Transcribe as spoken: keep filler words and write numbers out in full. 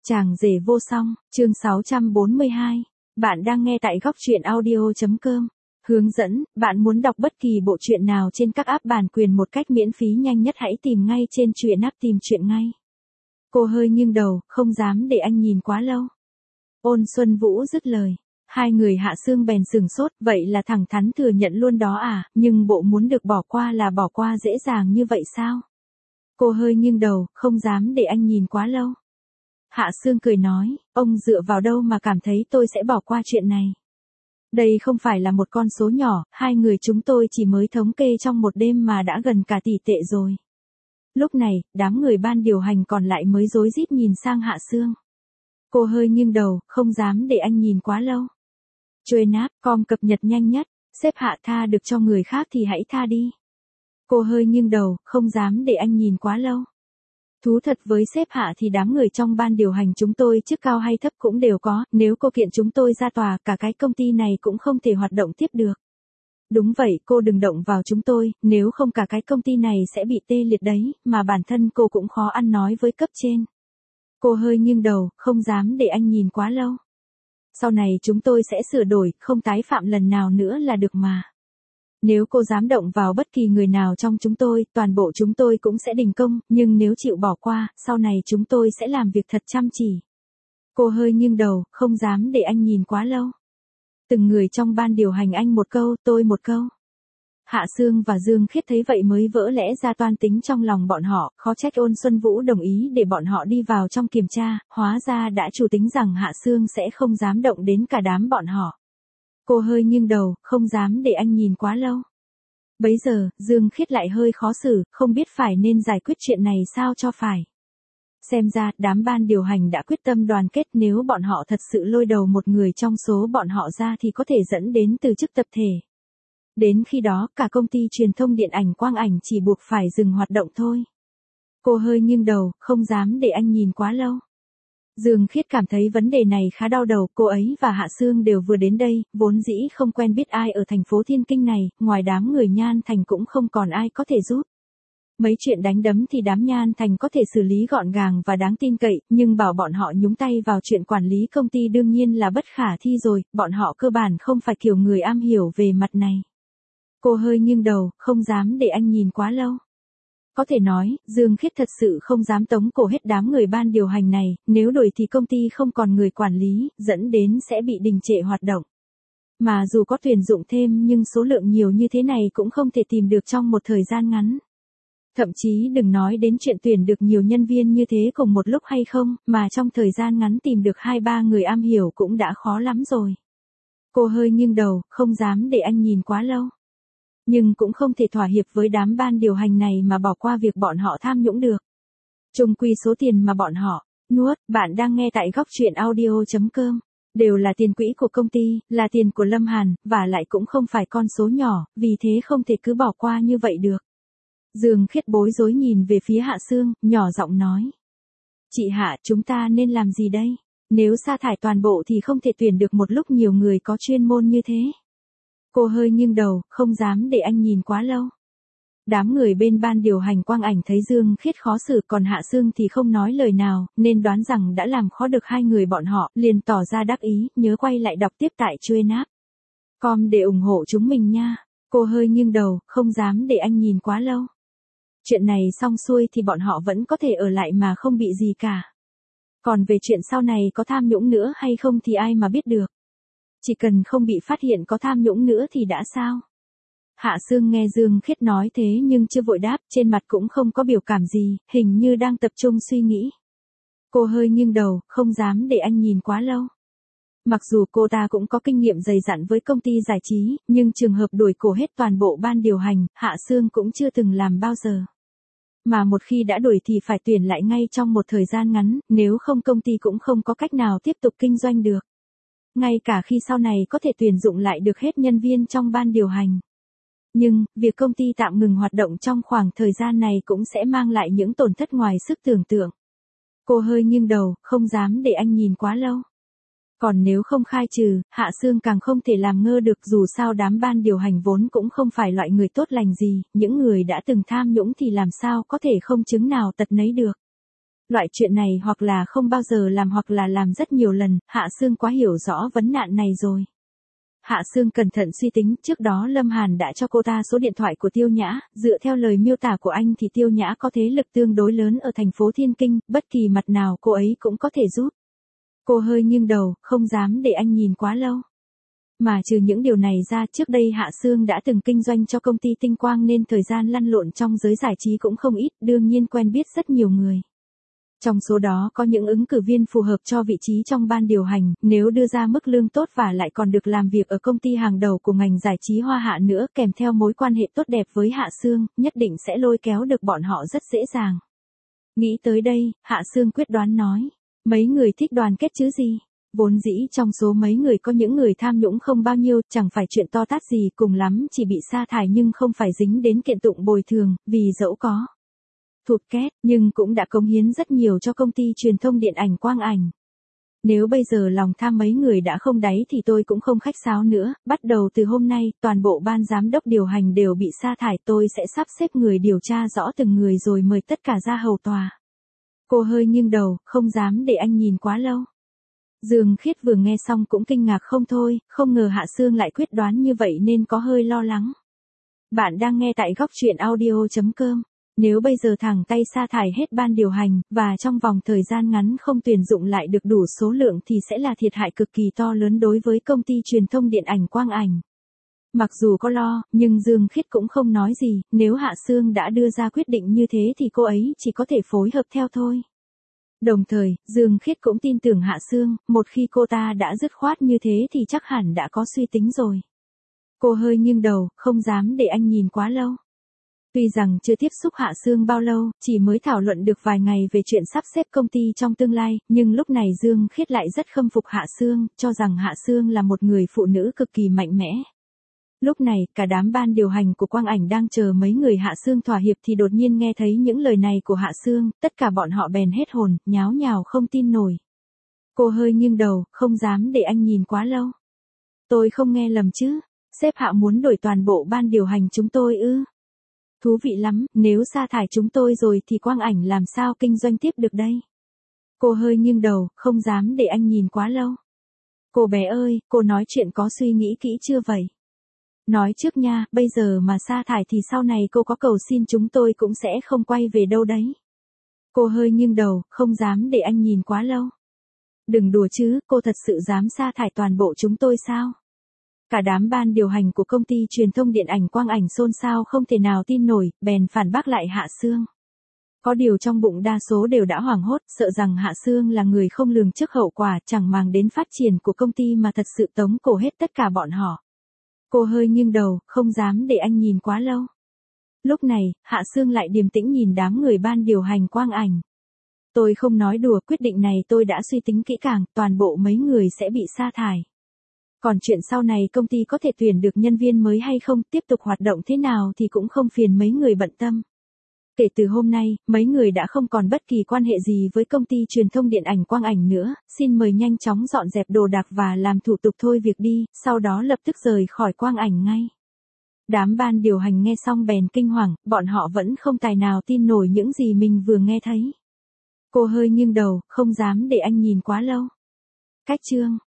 Chàng rể vô song, chương sáu trăm bốn mươi hai. Bạn đang nghe tại góc truyện audio chấm com. Hướng dẫn, bạn muốn đọc bất kỳ bộ truyện nào trên các app bản quyền một cách miễn phí nhanh nhất hãy tìm ngay trên truyện app tìm truyện ngay. Cô hơi nghiêng đầu, không dám để anh nhìn quá lâu. Ôn Xuân Vũ dứt lời. Hai người Hạ Sương bèn sừng sốt, vậy là thẳng thắn thừa nhận luôn đó à, nhưng bộ muốn được bỏ qua là bỏ qua dễ dàng như vậy sao? Cô hơi nghiêng đầu, không dám để anh nhìn quá lâu. Hạ Sương cười nói, ông dựa vào đâu mà cảm thấy tôi sẽ bỏ qua chuyện này. Đây không phải là một con số nhỏ, hai người chúng tôi chỉ mới thống kê trong một đêm mà đã gần cả tỷ tệ rồi. Lúc này, đám người ban điều hành còn lại mới rối rít nhìn sang Hạ Sương. Cô hơi nghiêng đầu, không dám để anh nhìn quá lâu. Trade app com cập nhật nhanh nhất, xếp Hạ tha được cho người khác thì hãy tha đi. Cô hơi nghiêng đầu, không dám để anh nhìn quá lâu. Thú thật với sếp Hạ thì đám người trong ban điều hành chúng tôi chức cao hay thấp cũng đều có, nếu cô kiện chúng tôi ra tòa cả cái công ty này cũng không thể hoạt động tiếp được. Đúng vậy, cô đừng động vào chúng tôi, nếu không cả cái công ty này sẽ bị tê liệt đấy, mà bản thân cô cũng khó ăn nói với cấp trên. Cô hơi nghiêng đầu, không dám để anh nhìn quá lâu. Sau này chúng tôi sẽ sửa đổi, không tái phạm lần nào nữa là được mà. Nếu cô dám động vào bất kỳ người nào trong chúng tôi, toàn bộ chúng tôi cũng sẽ đình công, nhưng nếu chịu bỏ qua, sau này chúng tôi sẽ làm việc thật chăm chỉ. Cô hơi nghiêng đầu, không dám để anh nhìn quá lâu. Từng người trong ban điều hành anh một câu, tôi một câu. Hạ Sương và Dương Khiết thấy vậy mới vỡ lẽ ra toan tính trong lòng bọn họ, khó trách Ôn Xuân Vũ đồng ý để bọn họ đi vào trong kiểm tra, hóa ra đã chủ tính rằng Hạ Sương sẽ không dám động đến cả đám bọn họ. Cô hơi nghiêng đầu, không dám để anh nhìn quá lâu. Bấy giờ, Dương Khiết lại hơi khó xử, không biết phải nên giải quyết chuyện này sao cho phải. Xem ra, đám ban điều hành đã quyết tâm đoàn kết, nếu bọn họ thật sự lôi đầu một người trong số bọn họ ra thì có thể dẫn đến từ chức tập thể. Đến khi đó, cả công ty truyền thông điện ảnh quang ảnh chỉ buộc phải dừng hoạt động thôi. Cô hơi nghiêng đầu, không dám để anh nhìn quá lâu. Dương Khiết cảm thấy vấn đề này khá đau đầu, cô ấy và Hạ Sương đều vừa đến đây, vốn dĩ không quen biết ai ở thành phố Thiên Kinh này, ngoài đám người Nhan Thành cũng không còn ai có thể giúp. Mấy chuyện đánh đấm thì đám Nhan Thành có thể xử lý gọn gàng và đáng tin cậy, nhưng bảo bọn họ nhúng tay vào chuyện quản lý công ty đương nhiên là bất khả thi rồi, bọn họ cơ bản không phải kiểu người am hiểu về mặt này. Cô hơi nghiêng đầu, không dám để anh nhìn quá lâu. Có thể nói, Dương Khiết thật sự không dám tống cổ hết đám người ban điều hành này, nếu đổi thì công ty không còn người quản lý, dẫn đến sẽ bị đình trệ hoạt động. Mà dù có tuyển dụng thêm nhưng số lượng nhiều như thế này cũng không thể tìm được trong một thời gian ngắn. Thậm chí đừng nói đến chuyện tuyển được nhiều nhân viên như thế cùng một lúc hay không, mà trong thời gian ngắn tìm được hai ba người am hiểu cũng đã khó lắm rồi. Cô hơi nghiêng đầu, không dám để anh nhìn quá lâu. Nhưng cũng không thể thỏa hiệp với đám ban điều hành này mà bỏ qua việc bọn họ tham nhũng được. Chung quy số tiền mà bọn họ nuốt, bạn đang nghe tại góc truyện audio chấm com, đều là tiền quỹ của công ty, là tiền của Lâm Hàn, và lại cũng không phải con số nhỏ, vì thế không thể cứ bỏ qua như vậy được. Dương Khiết bối rối nhìn về phía Hạ Sương, nhỏ giọng nói. Chị Hạ, chúng ta nên làm gì đây? Nếu sa thải toàn bộ thì không thể tuyển được một lúc nhiều người có chuyên môn như thế. Cô hơi nghiêng đầu, không dám để anh nhìn quá lâu. Đám người bên ban điều hành quang ảnh thấy Dương Khiết khó xử, còn Hạ Sương thì không nói lời nào, nên đoán rằng đã làm khó được hai người bọn họ, liền tỏ ra đắc ý, nhớ quay lại đọc tiếp tại trade app com để ủng hộ chúng mình nha. Cô hơi nghiêng đầu, không dám để anh nhìn quá lâu. Chuyện này xong xuôi thì bọn họ vẫn có thể ở lại mà không bị gì cả. Còn về chuyện sau này có tham nhũng nữa hay không thì ai mà biết được. Chỉ cần không bị phát hiện có tham nhũng nữa thì đã sao? Hạ Sương nghe Dương Khiết nói thế nhưng chưa vội đáp, trên mặt cũng không có biểu cảm gì, hình như đang tập trung suy nghĩ. Cô hơi nghiêng đầu, không dám để anh nhìn quá lâu. Mặc dù cô ta cũng có kinh nghiệm dày dặn với công ty giải trí, nhưng trường hợp đuổi cổ hết toàn bộ ban điều hành, Hạ Sương cũng chưa từng làm bao giờ. Mà một khi đã đuổi thì phải tuyển lại ngay trong một thời gian ngắn, nếu không công ty cũng không có cách nào tiếp tục kinh doanh được. Ngay cả khi sau này có thể tuyển dụng lại được hết nhân viên trong ban điều hành. Nhưng, việc công ty tạm ngừng hoạt động trong khoảng thời gian này cũng sẽ mang lại những tổn thất ngoài sức tưởng tượng. Cô hơi nghiêng đầu, không dám để anh nhìn quá lâu. Còn nếu không khai trừ, Hạ Sương càng không thể làm ngơ được, dù sao đám ban điều hành vốn cũng không phải loại người tốt lành gì, những người đã từng tham nhũng thì làm sao có thể không chứng nào tật nấy được. Loại chuyện này hoặc là không bao giờ làm hoặc là làm rất nhiều lần, Hạ Sương quá hiểu rõ vấn nạn này rồi. Hạ Sương cẩn thận suy tính, trước đó Lâm Hàn đã cho cô ta số điện thoại của Tiêu Nhã, dựa theo lời miêu tả của anh thì Tiêu Nhã có thế lực tương đối lớn ở thành phố Thiên Kinh, bất kỳ mặt nào cô ấy cũng có thể giúp. Cô hơi nghiêng đầu, không dám để anh nhìn quá lâu. Mà trừ những điều này ra, trước đây Hạ Sương đã từng kinh doanh cho công ty Tinh Quang nên thời gian lăn lộn trong giới giải trí cũng không ít, đương nhiên quen biết rất nhiều người. Trong số đó có những ứng cử viên phù hợp cho vị trí trong ban điều hành, nếu đưa ra mức lương tốt và lại còn được làm việc ở công ty hàng đầu của ngành giải trí Hoa Hạ nữa, kèm theo mối quan hệ tốt đẹp với Hạ Sương, nhất định sẽ lôi kéo được bọn họ rất dễ dàng. Nghĩ tới đây, Hạ Sương quyết đoán nói, mấy người thích đoàn kết chứ gì. Vốn dĩ trong số mấy người có những người tham nhũng không bao nhiêu, chẳng phải chuyện to tát gì, cùng lắm chỉ bị sa thải nhưng không phải dính đến kiện tụng bồi thường, vì dẫu có thụt két, nhưng cũng đã cống hiến rất nhiều cho công ty truyền thông điện ảnh Quang Ảnh. Nếu bây giờ lòng tham mấy người đã không đáy thì tôi cũng không khách sáo nữa, bắt đầu từ hôm nay, toàn bộ ban giám đốc điều hành đều bị sa thải, tôi sẽ sắp xếp người điều tra rõ từng người rồi mời tất cả ra hầu tòa. Cô hơi nghiêng đầu, không dám để anh nhìn quá lâu. Dương Khiết vừa nghe xong cũng kinh ngạc không thôi, không ngờ Hạ Sương lại quyết đoán như vậy nên có hơi lo lắng. Bạn đang nghe tại góc truyện audio chấm com. Nếu bây giờ thẳng tay sa thải hết ban điều hành, và trong vòng thời gian ngắn không tuyển dụng lại được đủ số lượng thì sẽ là thiệt hại cực kỳ to lớn đối với công ty truyền thông điện ảnh Quang Ảnh. Mặc dù có lo, nhưng Dương Khiết cũng không nói gì, nếu Hạ Sương đã đưa ra quyết định như thế thì cô ấy chỉ có thể phối hợp theo thôi. Đồng thời, Dương Khiết cũng tin tưởng Hạ Sương, một khi cô ta đã dứt khoát như thế thì chắc hẳn đã có suy tính rồi. Cô hơi nghiêng đầu, không dám để anh nhìn quá lâu. Tuy rằng chưa tiếp xúc Hạ Sương bao lâu, chỉ mới thảo luận được vài ngày về chuyện sắp xếp công ty trong tương lai, nhưng lúc này Dương Khiết lại rất khâm phục Hạ Sương, cho rằng Hạ Sương là một người phụ nữ cực kỳ mạnh mẽ. Lúc này, cả đám ban điều hành của Quang Ảnh đang chờ mấy người Hạ Sương thỏa hiệp thì đột nhiên nghe thấy những lời này của Hạ Sương, tất cả bọn họ bèn hết hồn, nháo nhào không tin nổi. Cô hơi nghiêng đầu, không dám để anh nhìn quá lâu. Tôi không nghe lầm chứ, sếp Hạ muốn đổi toàn bộ ban điều hành chúng tôi ư? Thú vị lắm, nếu sa thải chúng tôi rồi thì Quang Ảnh làm sao kinh doanh tiếp được đây? Cô hơi nghiêng đầu, không dám để anh nhìn quá lâu. Cô bé ơi, cô nói chuyện có suy nghĩ kỹ chưa vậy? Nói trước nha, bây giờ mà sa thải thì sau này cô có cầu xin chúng tôi cũng sẽ không quay về đâu đấy. Cô hơi nghiêng đầu, không dám để anh nhìn quá lâu. Đừng đùa chứ, cô thật sự dám sa thải toàn bộ chúng tôi sao? Cả đám ban điều hành của công ty truyền thông điện ảnh Quang Ảnh xôn xao không thể nào tin nổi, bèn phản bác lại Hạ Sương. Có điều trong bụng đa số đều đã hoảng hốt, sợ rằng Hạ Sương là người không lường trước hậu quả, chẳng màng đến phát triển của công ty mà thật sự tống cổ hết tất cả bọn họ. Cô hơi nghiêng đầu, không dám để anh nhìn quá lâu. Lúc này, Hạ Sương lại điềm tĩnh nhìn đám người ban điều hành Quang Ảnh. Tôi không nói đùa, quyết định này tôi đã suy tính kỹ càng, toàn bộ mấy người sẽ bị sa thải. Còn chuyện sau này công ty có thể tuyển được nhân viên mới hay không, tiếp tục hoạt động thế nào thì cũng không phiền mấy người bận tâm. Kể từ hôm nay, mấy người đã không còn bất kỳ quan hệ gì với công ty truyền thông điện ảnh Quang Ảnh nữa, xin mời nhanh chóng dọn dẹp đồ đạc và làm thủ tục thôi việc đi, sau đó lập tức rời khỏi Quang Ảnh ngay. Đám ban điều hành nghe xong bèn kinh hoàng, bọn họ vẫn không tài nào tin nổi những gì mình vừa nghe thấy. Cô hơi nghiêng đầu, không dám để anh nhìn quá lâu. Cách chương